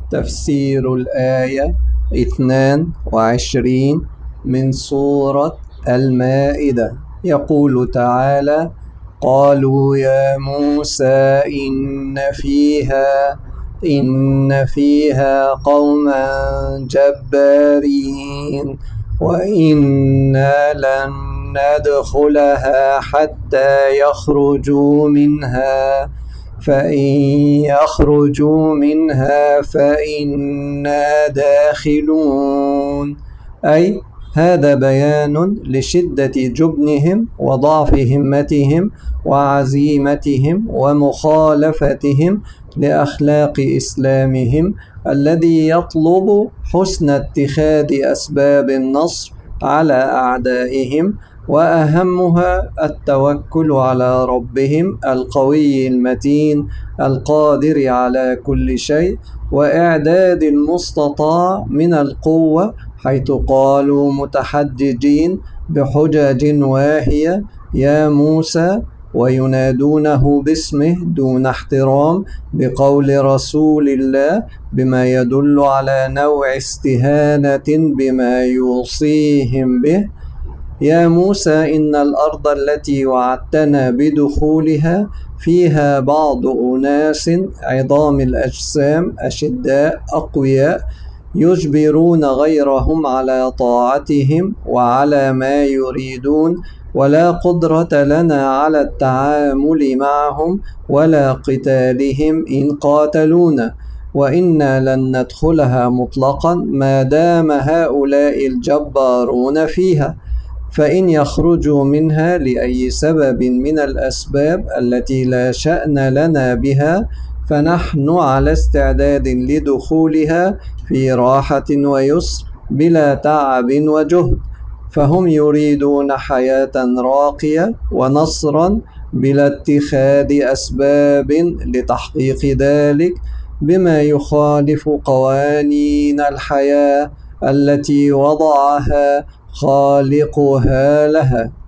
تفسير الآية 22 من سورة المائدة. يقول تعالى: قالوا يا موسى إن فيها قوما جبارين وإنا لن ندخلها حتى يخرجوا منها، فإن يخرجوا منها فإنا داخلون. أي هذا بيان لشدة جبنهم وضعف همتهم وعزيمتهم ومخالفتهم لأخلاق إسلامهم الذي يطلب حسن اتخاذ أسباب النصر على أعدائهم، وأهمها التوكل على ربهم القوي المتين القادر على كل شيء، وإعداد المستطاع من القوة، حيث قالوا متحججين بحجج واهية: يا موسى، وينادونه باسمه دون احترام بقول رسول الله، بما يدل على نوع استهانة بما يوصيهم به. يا موسى، إن الأرض التي وعدتنا بدخولها فيها بعض أناس عظام الأجسام أشداء أقوياء يجبرون غيرهم على طاعتهم وعلى ما يريدون، ولا قدرة لنا على التعامل معهم ولا قتالهم إن قاتلونا، وإنا لن ندخلها مطلقا ما دام هؤلاء الجبارون فيها، فإن يخرجوا منها لأي سبب من الأسباب التي لا شأن لنا بها فنحن على استعداد لدخولها في راحة ويسر بلا تعب وجهد. فهم يريدون حياة راقية ونصرا بلا اتخاذ أسباب لتحقيق ذلك، بما يخالف قوانين الحياة التي وضعها خالقها لها.